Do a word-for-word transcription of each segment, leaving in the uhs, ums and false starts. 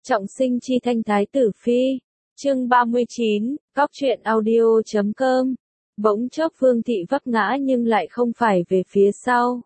Trọng sinh chi thanh thái tử phi. Chương ba mươi chín, Cóc truyện audio chấm com. Bỗng chốc Vương thị vấp ngã nhưng lại không phải về phía sau,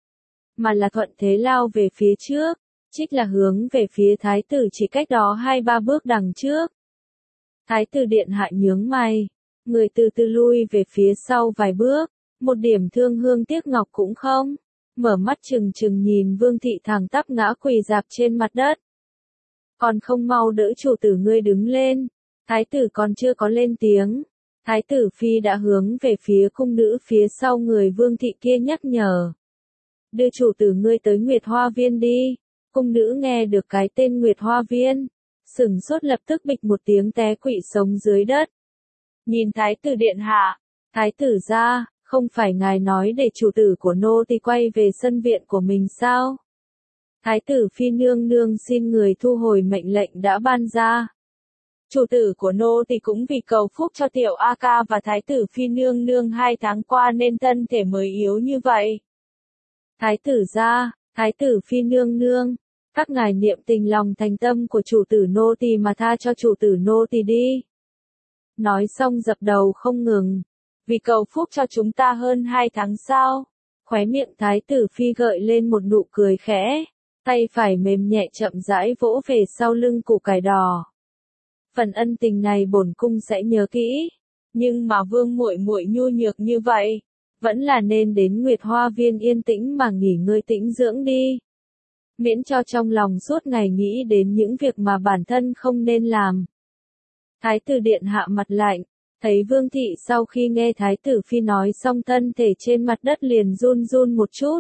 mà là thuận thế lao về phía trước, trích là hướng về phía thái tử chỉ cách đó hai ba bước đằng trước. Thái tử điện hạ nhướng mày, người từ từ lui về phía sau vài bước, một điểm thương hương tiếc ngọc cũng không, mở mắt trừng trừng nhìn Vương thị thẳng tắp ngã quỳ rạp trên mặt đất. Còn không mau đỡ chủ tử ngươi đứng lên. Thái tử còn chưa có lên tiếng, thái tử phi đã hướng về phía cung nữ phía sau người Vương thị kia nhắc nhở. Đưa chủ tử ngươi tới Nguyệt Hoa Viên đi. Cung nữ nghe được cái tên Nguyệt Hoa Viên, sửng sốt lập tức bịch một tiếng té quỵ sống dưới đất. Nhìn thái tử điện hạ, thái tử ra, không phải ngài nói để chủ tử của nô tỳ quay về sân viện của mình sao? Thái tử phi nương nương xin người thu hồi mệnh lệnh đã ban ra. Chủ tử của nô tỳ cũng vì cầu phúc cho tiểu A ca và thái tử phi nương nương hai tháng qua nên thân thể mới yếu như vậy. Thái tử ra, thái tử phi nương nương, các ngài niệm tình lòng thành tâm của chủ tử nô tỳ mà tha cho chủ tử nô tỳ đi. Nói xong dập đầu không ngừng, vì cầu phúc cho chúng ta hơn hai tháng sau. Khóe miệng thái tử phi gợi lên một nụ cười khẽ, tay phải mềm nhẹ chậm rãi vỗ về sau lưng củ cải đỏ. Phần ân tình này bổn cung sẽ nhớ kỹ, nhưng mà Vương muội muội nhu nhược như vậy, vẫn là nên đến Nguyệt Hoa Viên yên tĩnh mà nghỉ ngơi tĩnh dưỡng đi. Miễn cho trong lòng suốt ngày nghĩ đến những việc mà bản thân không nên làm. Thái tử điện hạ mặt lạnh, thấy Vương thị sau khi nghe thái tử phi nói xong thân thể trên mặt đất liền run run một chút.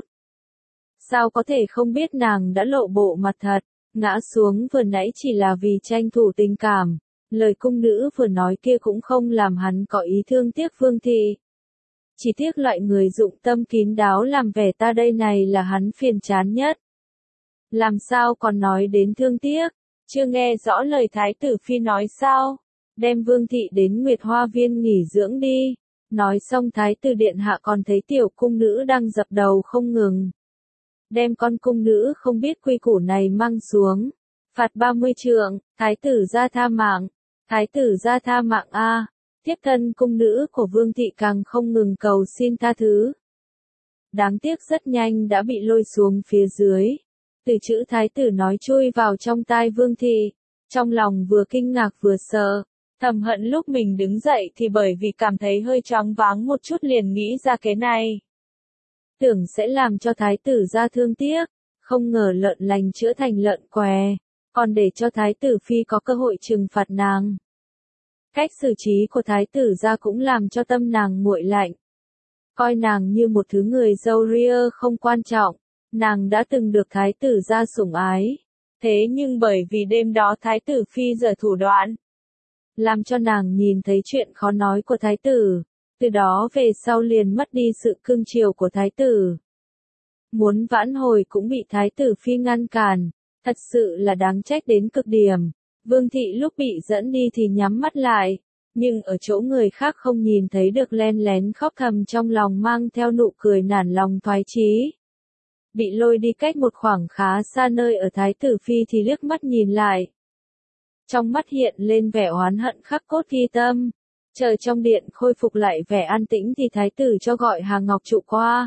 Sao có thể không biết nàng đã lộ bộ mặt thật, ngã xuống vừa nãy chỉ là vì tranh thủ tình cảm, lời cung nữ vừa nói kia cũng không làm hắn có ý thương tiếc Vương thị. Chỉ tiếc loại người dụng tâm kín đáo làm vẻ ta đây này là hắn phiền chán nhất. Làm sao còn nói đến thương tiếc, chưa nghe rõ lời thái tử phi nói sao, đem Vương thị đến Nguyệt Hoa Viên nghỉ dưỡng đi. Nói xong thái tử điện hạ còn thấy tiểu cung nữ đang dập đầu không ngừng. Đem con cung nữ không biết quy củ này mang xuống, phạt ba mươi trượng, thái tử ra tha mạng, thái tử ra tha mạng a. Tiếp thân cung nữ của Vương thị càng không ngừng cầu xin tha thứ. Đáng tiếc rất nhanh đã bị lôi xuống phía dưới. Từ chữ thái tử nói chui vào trong tai Vương thị, trong lòng vừa kinh ngạc vừa sợ, thầm hận lúc mình đứng dậy thì bởi vì cảm thấy hơi choáng váng một chút liền nghĩ ra cái này. Tưởng sẽ làm cho thái tử ra thương tiếc, không ngờ lợn lành chữa thành lợn què, còn để cho thái tử phi có cơ hội trừng phạt nàng. Cách xử trí của thái tử ra cũng làm cho tâm nàng nguội lạnh. Coi nàng như một thứ người dâu ria không quan trọng, nàng đã từng được thái tử ra sủng ái. Thế nhưng bởi vì đêm đó thái tử phi giở thủ đoạn, làm cho nàng nhìn thấy chuyện khó nói của thái tử. Từ đó về sau liền mất đi sự cưng chiều của thái tử. Muốn vãn hồi cũng bị thái tử phi ngăn cản, thật sự là đáng trách đến cực điểm. Vương thị lúc bị dẫn đi thì nhắm mắt lại, nhưng ở chỗ người khác không nhìn thấy được len lén khóc thầm trong lòng mang theo nụ cười nản lòng thoái chí. Bị lôi đi cách một khoảng khá xa nơi ở thái tử phi thì liếc mắt nhìn lại. Trong mắt hiện lên vẻ oán hận khắc cốt ghi tâm. Chờ trong điện khôi phục lại vẻ an tĩnh thì thái tử cho gọi Hà Ngọc Trụ qua.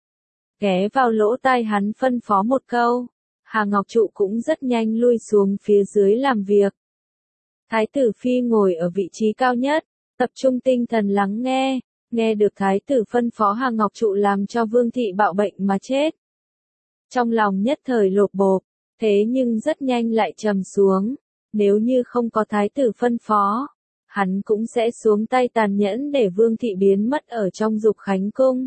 Ghé vào lỗ tai hắn phân phó một câu, Hà Ngọc Trụ cũng rất nhanh lui xuống phía dưới làm việc. Thái tử phi ngồi ở vị trí cao nhất, tập trung tinh thần lắng nghe, nghe được thái tử phân phó Hà Ngọc Trụ làm cho Vương thị bạo bệnh mà chết. Trong lòng nhất thời lột bột, thế nhưng rất nhanh lại trầm xuống, nếu như không có thái tử phân phó, hắn cũng sẽ xuống tay tàn nhẫn để Vương thị biến mất ở trong Dục Khánh Cung.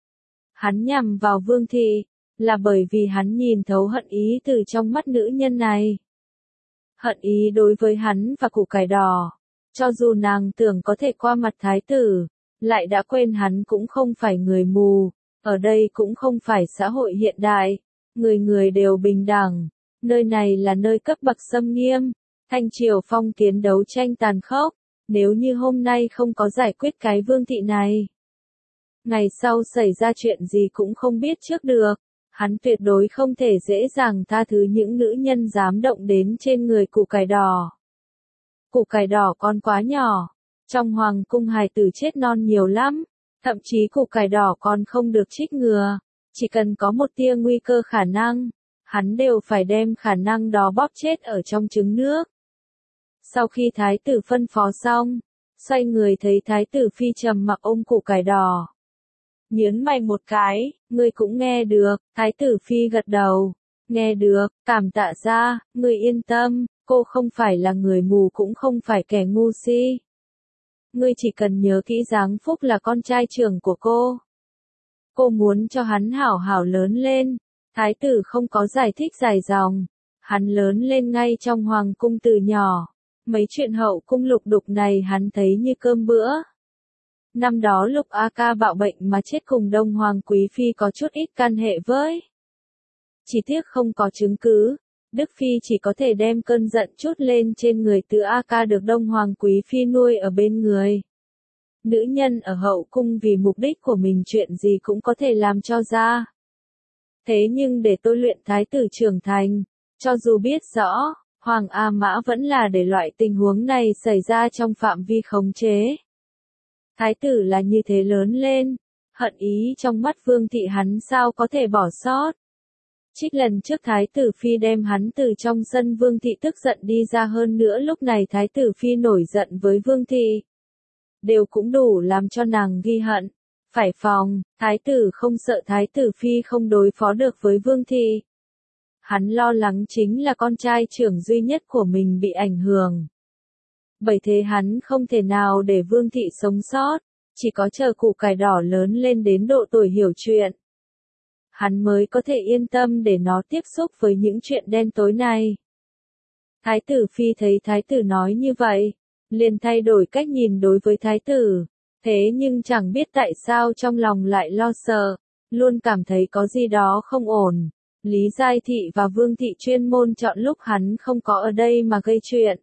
Hắn nhằm vào Vương thị, là bởi vì hắn nhìn thấu hận ý từ trong mắt nữ nhân này. Hận ý đối với hắn và củ cải đỏ, cho dù nàng tưởng có thể qua mặt thái tử, lại đã quên hắn cũng không phải người mù, ở đây cũng không phải xã hội hiện đại, người người đều bình đẳng, nơi này là nơi cấp bậc xâm nghiêm, thanh triều phong kiến đấu tranh tàn khốc. Nếu như hôm nay không có giải quyết cái Vương thị này, ngày sau xảy ra chuyện gì cũng không biết trước được. Hắn tuyệt đối không thể dễ dàng tha thứ những nữ nhân dám động đến trên người củ cải đỏ. Củ cải đỏ còn quá nhỏ, trong hoàng cung hài tử chết non nhiều lắm, thậm chí củ cải đỏ còn không được trích ngừa, chỉ cần có một tia nguy cơ khả năng, hắn đều phải đem khả năng đó bóp chết ở trong trứng nước. Sau khi thái tử phân phó xong, xoay người thấy thái tử phi trầm mặc ôm củ cải đỏ. Nhớn mày một cái, ngươi cũng nghe được, thái tử phi gật đầu, nghe được, cảm tạ ra, ngươi yên tâm, cô không phải là người mù cũng không phải kẻ ngu si. Ngươi chỉ cần nhớ kỹ Giáng Phúc là con trai trưởng của cô. Cô muốn cho hắn hảo hảo lớn lên, thái tử không có giải thích dài dòng, hắn lớn lên ngay trong hoàng cung từ nhỏ, mấy chuyện hậu cung lục đục này hắn thấy như cơm bữa. Năm đó lúc A Ca bạo bệnh mà chết cùng Đông Hoàng Quý Phi có chút ít can hệ với. Chỉ tiếc không có chứng cứ, Đức Phi chỉ có thể đem cơn giận chút lên trên người từ A Ca được Đông Hoàng Quý Phi nuôi ở bên người. Nữ nhân ở hậu cung vì mục đích của mình chuyện gì cũng có thể làm cho ra. Thế nhưng để tôi luyện thái tử trưởng thành, cho dù biết rõ, Hoàng A Mã vẫn là để loại tình huống này xảy ra trong phạm vi khống chế. Thái tử là như thế lớn lên, hận ý trong mắt Vương thị hắn sao có thể bỏ sót. Trích lần trước thái tử phi đem hắn từ trong sân Vương thị tức giận đi ra, hơn nữa lúc này thái tử phi nổi giận với Vương thị. Đều cũng đủ làm cho nàng ghi hận. Phải phòng, thái tử không sợ thái tử phi không đối phó được với Vương thị. Hắn lo lắng chính là con trai trưởng duy nhất của mình bị ảnh hưởng. Bởi thế hắn không thể nào để Vương thị sống sót, chỉ có chờ củ cải đỏ lớn lên đến độ tuổi hiểu chuyện. Hắn mới có thể yên tâm để nó tiếp xúc với những chuyện đen tối này. Thái tử phi thấy thái tử nói như vậy, liền thay đổi cách nhìn đối với thái tử, thế nhưng chẳng biết tại sao trong lòng lại lo sợ, luôn cảm thấy có gì đó không ổn. Lý Giai Thị và Vương Thị chuyên môn chọn lúc hắn không có ở đây mà gây chuyện.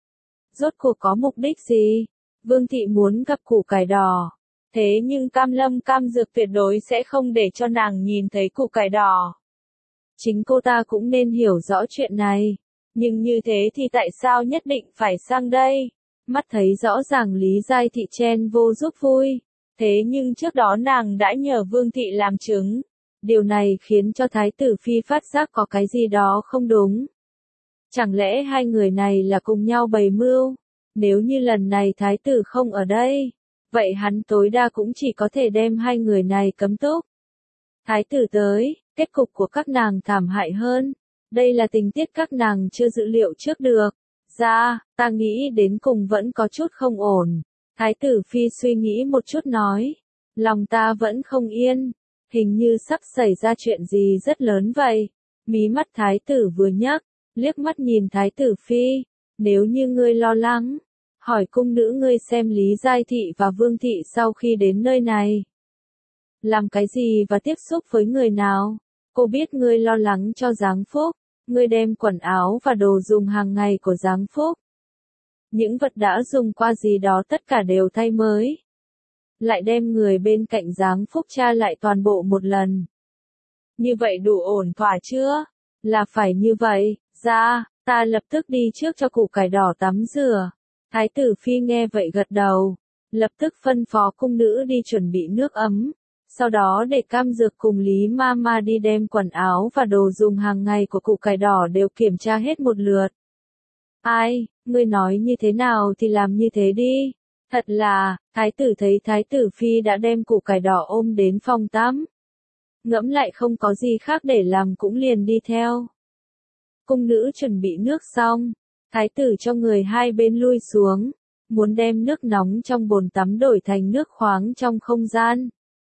Rốt cuộc có mục đích gì? Vương Thị muốn gặp củ cải đỏ. Thế nhưng Cam Lâm Cam Dược tuyệt đối sẽ không để cho nàng nhìn thấy củ cải đỏ. Chính cô ta cũng nên hiểu rõ chuyện này. Nhưng như thế thì tại sao nhất định phải sang đây? Mắt thấy rõ ràng Lý Giai Thị chen vô giúp vui. Thế nhưng trước đó nàng đã nhờ Vương Thị làm chứng. Điều này khiến cho Thái tử Phi phát giác có cái gì đó không đúng. Chẳng lẽ hai người này là cùng nhau bày mưu? Nếu như lần này Thái tử không ở đây, vậy hắn tối đa cũng chỉ có thể đem hai người này cấm túc. Thái tử tới, kết cục của các nàng thảm hại hơn. Đây là tình tiết các nàng chưa dự liệu trước được. Ra, ta nghĩ đến cùng vẫn có chút không ổn. Thái tử Phi suy nghĩ một chút nói. Lòng ta vẫn không yên. Hình như sắp xảy ra chuyện gì rất lớn vậy. Mí mắt thái tử vừa nhấc, liếc mắt nhìn thái tử Phi. Nếu như ngươi lo lắng, hỏi cung nữ ngươi xem Lý Giai Thị và Vương Thị sau khi đến nơi này. Làm cái gì và tiếp xúc với người nào? Cô biết ngươi lo lắng cho Giáng Phúc. Ngươi đem quần áo và đồ dùng hàng ngày của Giáng Phúc. Những vật đã dùng qua gì đó tất cả đều thay mới. Lại đem người bên cạnh Giáng Phúc tra lại toàn bộ một lần. Như vậy đủ ổn thỏa chưa? Là phải như vậy, ra, ta lập tức đi trước cho củ cải đỏ tắm rửa. Thái tử Phi nghe vậy gật đầu, lập tức phân phó cung nữ đi chuẩn bị nước ấm. Sau đó để Cam Dược cùng Lý Mama đi đem quần áo và đồ dùng hàng ngày của củ cải đỏ đều kiểm tra hết một lượt. Ai, ngươi nói như thế nào thì làm như thế đi. Thật là, thái tử thấy thái tử Phi đã đem củ cải đỏ ôm đến phòng tắm. Ngẫm lại không có gì khác để làm cũng liền đi theo. Cung nữ chuẩn bị nước xong, thái tử cho người hai bên lui xuống, muốn đem nước nóng trong bồn tắm đổi thành nước khoáng trong không gian.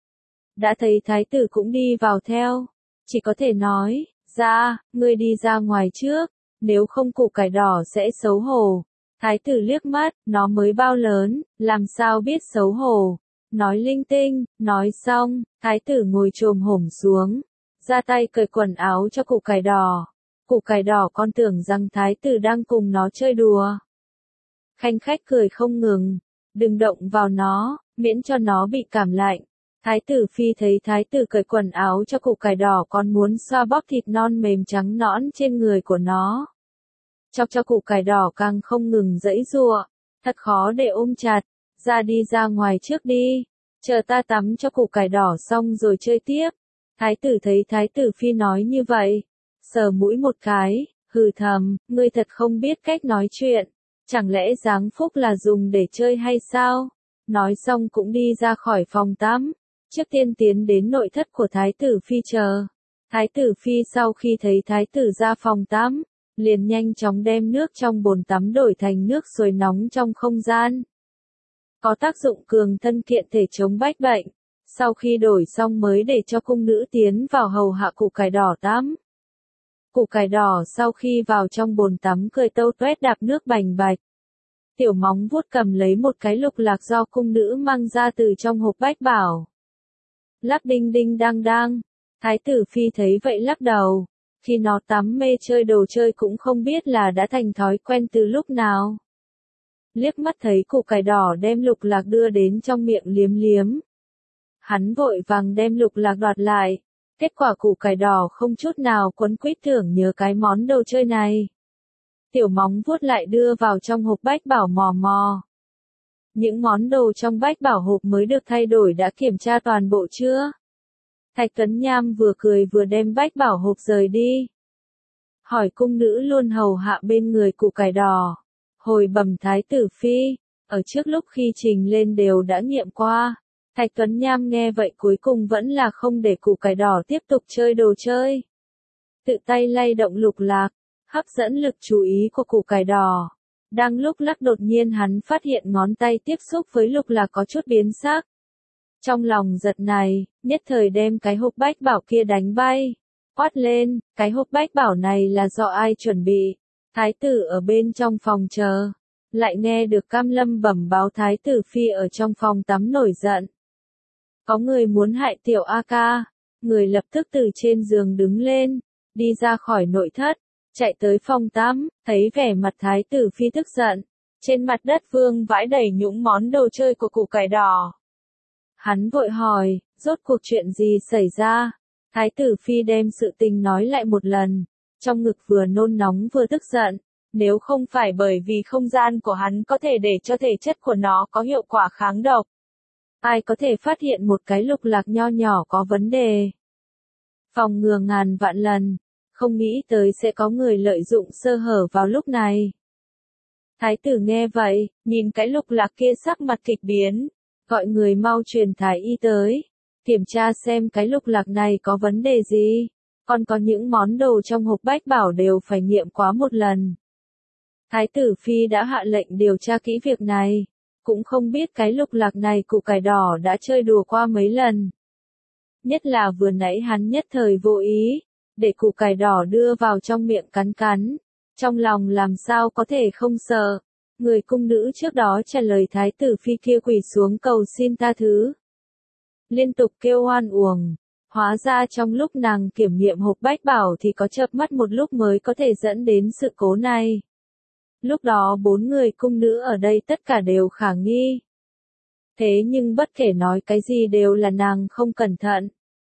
Đã thấy thái tử cũng đi vào theo, chỉ có thể nói, ra, ngươi đi ra ngoài trước, nếu không củ cải đỏ sẽ xấu hổ. Thái tử liếc mắt, nó mới bao lớn, làm sao biết xấu hổ. Nói linh tinh, nói xong, thái tử ngồi chồm hổm xuống, ra tay cởi quần áo cho củ cải đỏ. Củ cải đỏ con tưởng rằng thái tử đang cùng nó chơi đùa. Khanh khách cười không ngừng, đừng động vào nó, miễn cho nó bị cảm lạnh. Thái tử phi thấy thái tử cởi quần áo cho củ cải đỏ còn muốn xoa bóp thịt non mềm trắng nõn trên người của nó. Chọc cho củ cải đỏ càng không ngừng giãy giụa, thật khó để ôm chặt, ra đi ra ngoài trước đi, chờ ta tắm cho củ cải đỏ xong rồi chơi tiếp. Thái tử thấy thái tử phi nói như vậy, sờ mũi một cái, hừ thầm, ngươi thật không biết cách nói chuyện, chẳng lẽ giáng phúc là dùng để chơi hay sao? Nói xong cũng đi ra khỏi phòng tắm, trước tiên tiến đến nội thất của thái tử phi chờ. Thái tử phi sau khi thấy thái tử ra phòng tắm, liền nhanh chóng đem nước trong bồn tắm đổi thành nước sôi nóng trong không gian. Có tác dụng cường thân kiện thể chống bách bệnh. Sau khi đổi xong mới để cho cung nữ tiến vào hầu hạ củ cải đỏ tắm. Củ cải đỏ sau khi vào trong bồn tắm cười tâu tuét đạp nước bành bạch. Tiểu móng vuốt cầm lấy một cái lục lạc do cung nữ mang ra từ trong hộp bách bảo. Lắc đinh đinh đang đang. Thái tử phi thấy vậy lắc đầu. Khi nó tắm mê chơi đồ chơi cũng không biết là đã thành thói quen từ lúc nào. Liếc mắt thấy củ cải đỏ đem lục lạc đưa đến trong miệng liếm liếm. Hắn vội vàng đem lục lạc đoạt lại. Kết quả củ cải đỏ không chút nào quấn quýt tưởng nhớ cái món đồ chơi này. Tiểu móng vuốt lại đưa vào trong hộp bách bảo mò mò. Những món đồ trong bách bảo hộp mới được thay đổi đã kiểm tra toàn bộ chưa? Thạch Tuấn Nham vừa cười vừa đem bách bảo hộp rời đi. Hỏi cung nữ luôn hầu hạ bên người củ cải đỏ. Hồi bẩm thái tử phi, ở trước lúc khi trình lên đều đã nghiệm qua. Thạch Tuấn Nham nghe vậy cuối cùng vẫn là không để củ cải đỏ tiếp tục chơi đồ chơi. Tự tay lay động lục lạc, hấp dẫn lực chú ý của củ cải đỏ. Đang lúc lắc đột nhiên hắn phát hiện ngón tay tiếp xúc với lục lạc có chút biến sắc. Trong lòng giật này, nhất thời đem cái hộp bách bảo kia đánh bay. Quát lên, cái hộp bách bảo này là do ai chuẩn bị? Thái tử ở bên trong phòng chờ. Lại nghe được Cam Lâm bẩm báo thái tử phi ở trong phòng tắm nổi giận. Có người muốn hại tiểu A ca. Người lập tức từ trên giường đứng lên, đi ra khỏi nội thất, chạy tới phòng tắm, thấy vẻ mặt thái tử phi tức giận. Trên mặt đất vương vãi đầy những món đồ chơi của củ cải đỏ. Hắn vội hỏi, rốt cuộc chuyện gì xảy ra? Thái tử phi đem sự tình nói lại một lần, trong ngực vừa nôn nóng vừa tức giận. Nếu không phải bởi vì không gian của hắn có thể để cho thể chất của nó có hiệu quả kháng độc. Ai có thể phát hiện một cái lục lạc nho nhỏ có vấn đề? Phòng ngừa ngàn vạn lần, không nghĩ tới sẽ có người lợi dụng sơ hở vào lúc này. Thái tử nghe vậy, nhìn cái lục lạc kia sắc mặt kịch biến, gọi người mau truyền thái y tới, kiểm tra xem cái lục lạc này có vấn đề gì, còn có những món đồ trong hộp bách bảo đều phải nghiệm quá một lần. Thái tử phi đã hạ lệnh điều tra kỹ việc này, cũng không biết cái lục lạc này củ cải đỏ đã chơi đùa qua mấy lần. Nhất là vừa nãy hắn nhất thời vô ý, để củ cải đỏ đưa vào trong miệng cắn cắn, trong lòng làm sao có thể không sợ. Người cung nữ trước đó trả lời thái tử phi kia quỳ xuống cầu xin tha thứ. Liên tục kêu oan uổng, hóa ra trong lúc nàng kiểm nghiệm hộp bách bảo thì có chợp mắt một lúc mới có thể dẫn đến sự cố này. Lúc đó bốn người cung nữ ở đây tất cả đều khả nghi. Thế nhưng bất kể nói cái gì đều là nàng không cẩn thận.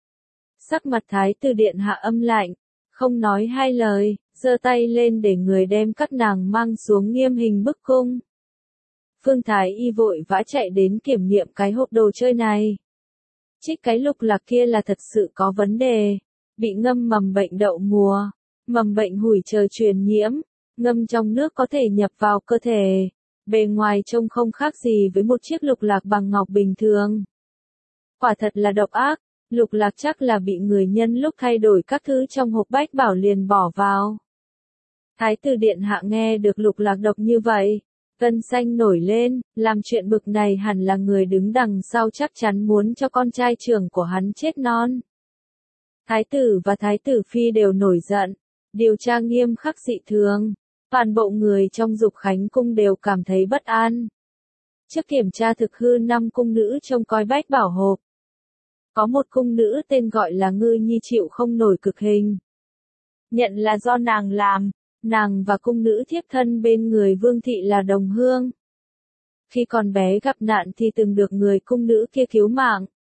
Sắc mặt thái tử điện hạ âm lạnh, không nói hai lời, giơ tay lên để người đem các nàng mang xuống nghiêm hình bức cung. Phương thái y vội vã chạy đến kiểm nghiệm cái hộp đồ chơi này. Trích cái lục lạc kia là thật sự có vấn đề, bị ngâm mầm bệnh đậu mùa, mầm bệnh hủi chờ truyền nhiễm, ngâm trong nước có thể nhập vào cơ thể, bề ngoài trông không khác gì với một chiếc lục lạc bằng ngọc bình thường. Quả thật là độc ác, lục lạc chắc là bị người nhân lúc thay đổi các thứ trong hộp bách bảo liền bỏ vào. Thái tử điện hạ nghe được lục lạc độc như vậy, gân xanh nổi lên, làm chuyện bực này hẳn là người đứng đằng sau chắc chắn muốn cho con trai trưởng của hắn chết non. Thái tử và thái tử phi đều nổi giận, điều tra nghiêm khắc dị thường, toàn bộ người trong Dục Khánh cung đều cảm thấy bất an. Trước kiểm tra thực hư năm cung nữ trông coi bách bảo hộp, có một cung nữ tên gọi là Ngư Nhi chịu không nổi cực hình. Nhận là do nàng làm, nàng và cung nữ thiếp thân bên người Vương thị là đồng hương. Khi còn bé gặp nạn thì từng được người cung nữ kia cứu mạng.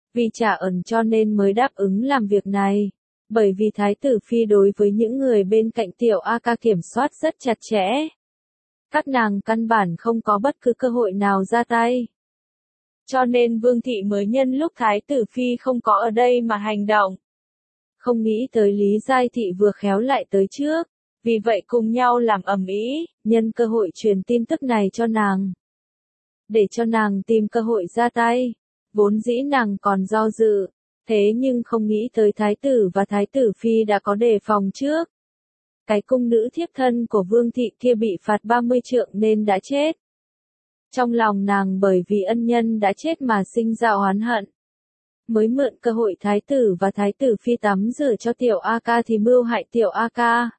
Vì trả ơn cho nên mới đáp ứng làm việc này. Bởi vì Thái tử Phi đối với những người bên cạnh tiểu A ca kiểm soát rất chặt chẽ. Các nàng căn bản không có bất cứ cơ hội nào ra tay. Cho nên Vương Thị mới nhân lúc Thái tử Phi không có ở đây mà hành động. Không nghĩ tới Lý Giai Thị vừa khéo lại tới trước. Vì vậy cùng nhau làm ầm ĩ, nhân cơ hội truyền tin tức này cho nàng. Để cho nàng tìm cơ hội ra tay. Vốn dĩ nàng còn do dự. Thế nhưng không nghĩ tới Thái tử và Thái tử Phi đã có đề phòng trước. Cái cung nữ thiếp thân của Vương Thị kia bị phạt ba mươi trượng nên đã chết. Trong lòng nàng bởi vì ân nhân đã chết mà sinh ra oán hận. Mới mượn cơ hội Thái tử và Thái tử Phi tắm rửa cho tiểu A ca thì mưu hại tiểu A ca.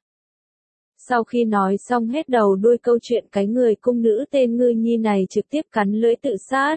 Sau khi nói xong hết đầu đuôi câu chuyện, cái người cung nữ tên Ngư Nhi này trực tiếp cắn lưỡi tự sát.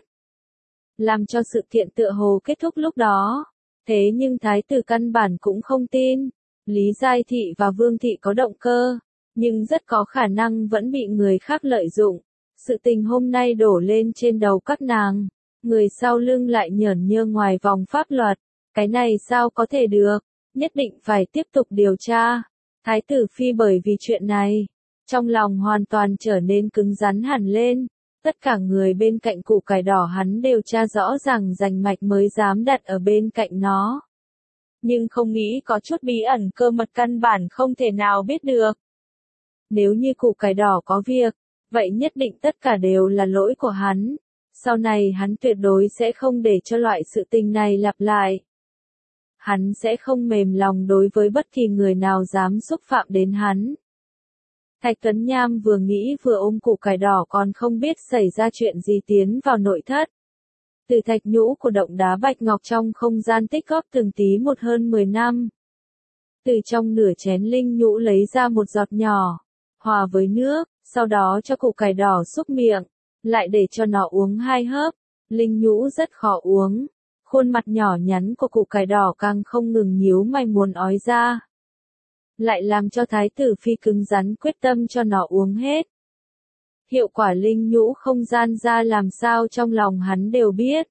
Làm cho sự kiện tựa hồ kết thúc lúc đó. Thế nhưng Thái tử căn bản cũng không tin. Lý Giai Thị và Vương Thị có động cơ. Nhưng rất có khả năng vẫn bị người khác lợi dụng. Sự tình hôm nay đổ lên trên đầu các nàng. Người sau lưng lại nhởn nhơ ngoài vòng pháp luật. Cái này sao có thể được. Nhất định phải tiếp tục điều tra. Thái tử Phi bởi vì chuyện này, trong lòng hoàn toàn trở nên cứng rắn hẳn lên. Tất cả người bên cạnh củ cải đỏ hắn đều tra rõ ràng rành mạch mới dám đặt ở bên cạnh nó. Nhưng không nghĩ có chút bí ẩn cơ mật căn bản không thể nào biết được. Nếu như củ cải đỏ có việc, vậy nhất định tất cả đều là lỗi của hắn. Sau này hắn tuyệt đối sẽ không để cho loại sự tình này lặp lại. Hắn sẽ không mềm lòng đối với bất kỳ người nào dám xúc phạm đến hắn. Thạch Tuấn Nham vừa nghĩ vừa ôm củ cải đỏ còn không biết xảy ra chuyện gì tiến vào nội thất. Từ thạch nhũ của động đá bạch ngọc trong không gian tích góp từng tí một hơn mười năm. Từ trong nửa chén linh nhũ lấy ra một giọt nhỏ, hòa với nước, sau đó cho củ cải đỏ xúc miệng, lại để cho nó uống hai hớp. Linh nhũ rất khó uống. Khuôn mặt nhỏ nhắn của củ cải đỏ càng không ngừng nhíu mày muốn ói ra. Lại làm cho Thái tử Phi cứng rắn quyết tâm cho nó uống hết. Hiệu quả linh nhũ không gian ra làm sao trong lòng hắn đều biết.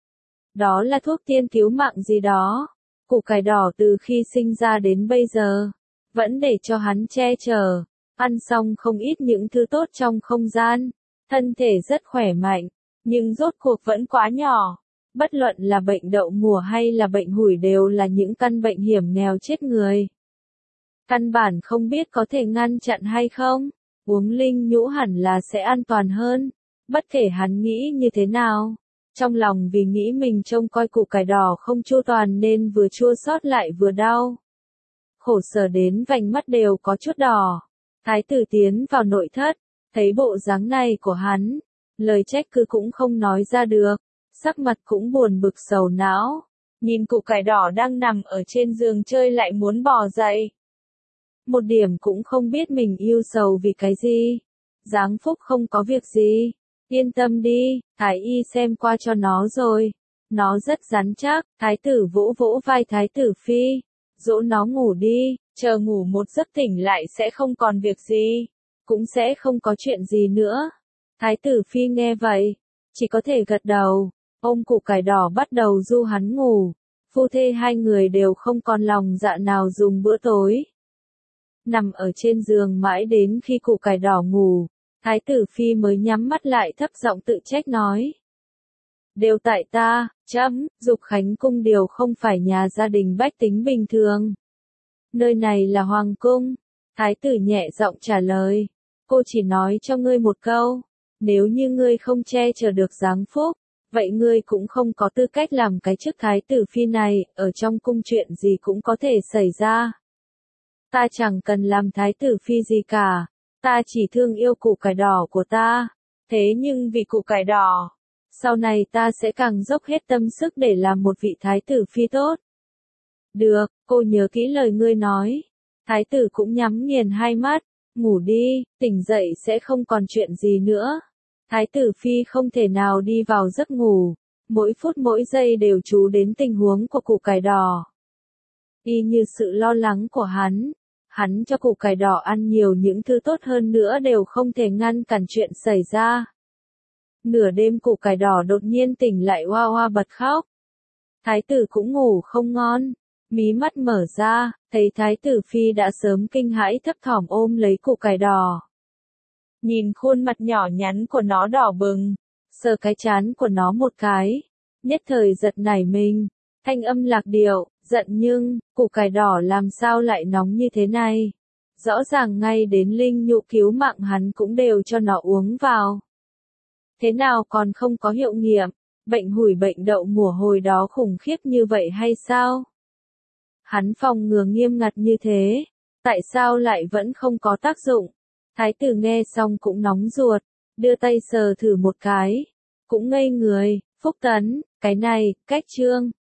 Đó là thuốc tiên cứu mạng gì đó. Củ cải đỏ từ khi sinh ra đến bây giờ, vẫn để cho hắn che chở, ăn xong không ít những thứ tốt trong không gian. Thân thể rất khỏe mạnh, nhưng rốt cuộc vẫn quá nhỏ. Bất luận là bệnh đậu mùa hay là bệnh hủi đều là những căn bệnh hiểm nghèo chết người. Căn bản không biết có thể ngăn chặn hay không, uống linh nhũ hẳn là sẽ an toàn hơn. Bất kể hắn nghĩ như thế nào, trong lòng vì nghĩ mình trông coi củ cải đỏ không chu toàn nên vừa chua xót lại vừa đau. Khổ sở đến vành mắt đều có chút đỏ. Thái tử tiến vào nội thất, thấy bộ dáng này của hắn, lời trách cứ cũng không nói ra được. Sắc mặt cũng buồn bực sầu não, nhìn củ cải đỏ đang nằm ở trên giường chơi lại muốn bò dậy. Một điểm cũng không biết mình yêu sầu vì cái gì. Giáng Phúc không có việc gì, yên tâm đi, Thái y xem qua cho nó rồi. Nó rất rắn chắc. Thái tử vỗ vỗ vai Thái tử Phi, dỗ nó ngủ đi, chờ ngủ một giấc tỉnh lại sẽ không còn việc gì, cũng sẽ không có chuyện gì nữa. Thái tử Phi nghe vậy, chỉ có thể gật đầu. Ôm củ cải đỏ bắt đầu du hắn ngủ. Phu thê hai người đều không còn lòng dạ nào dùng bữa tối. Nằm ở trên giường mãi đến khi củ cải đỏ ngủ, Thái tử Phi mới nhắm mắt lại thấp giọng tự trách nói. Đều tại ta, chấm, Dục Khánh cung điều không phải nhà gia đình bách tính bình thường. Nơi này là hoàng cung. Thái tử nhẹ giọng trả lời. Cô chỉ nói cho ngươi một câu. Nếu như ngươi không che chở được Giáng Phúc, vậy ngươi cũng không có tư cách làm cái chức Thái tử Phi này, ở trong cung chuyện gì cũng có thể xảy ra. Ta chẳng cần làm Thái tử Phi gì cả, ta chỉ thương yêu củ cải đỏ của ta. Thế nhưng vì củ cải đỏ, sau này ta sẽ càng dốc hết tâm sức để làm một vị Thái tử Phi tốt. Được, cô nhớ kỹ lời ngươi nói. Thái tử cũng nhắm nghiền hai mắt, ngủ đi, tỉnh dậy sẽ không còn chuyện gì nữa. Thái tử Phi không thể nào đi vào giấc ngủ, mỗi phút mỗi giây đều chú đến tình huống của củ cải đỏ. Y như sự lo lắng của hắn, hắn cho củ cải đỏ ăn nhiều những thứ tốt hơn nữa đều không thể ngăn cản chuyện xảy ra. Nửa đêm củ cải đỏ đột nhiên tỉnh lại oa oa bật khóc. Thái tử cũng ngủ không ngon, mí mắt mở ra, thấy thái tử phi đã sớm kinh hãi thấp thỏm ôm lấy củ cải đỏ. Nhìn khuôn mặt nhỏ nhắn của nó đỏ bừng, sờ cái trán của nó một cái, nhất thời giật nảy mình, thanh âm lạc điệu, giận nhưng, củ cải đỏ làm sao lại nóng như thế này? Rõ ràng ngay đến linh nhũ cứu mạng hắn cũng đều cho nó uống vào. Thế nào còn không có hiệu nghiệm, bệnh hủi bệnh đậu mùa hồi đó khủng khiếp như vậy hay sao? Hắn phòng ngừa nghiêm ngặt như thế, tại sao lại vẫn không có tác dụng? Thái tử nghe xong cũng nóng ruột, đưa tay sờ thử một cái, cũng ngây người, Phúc Tấn, cái này, cách trương,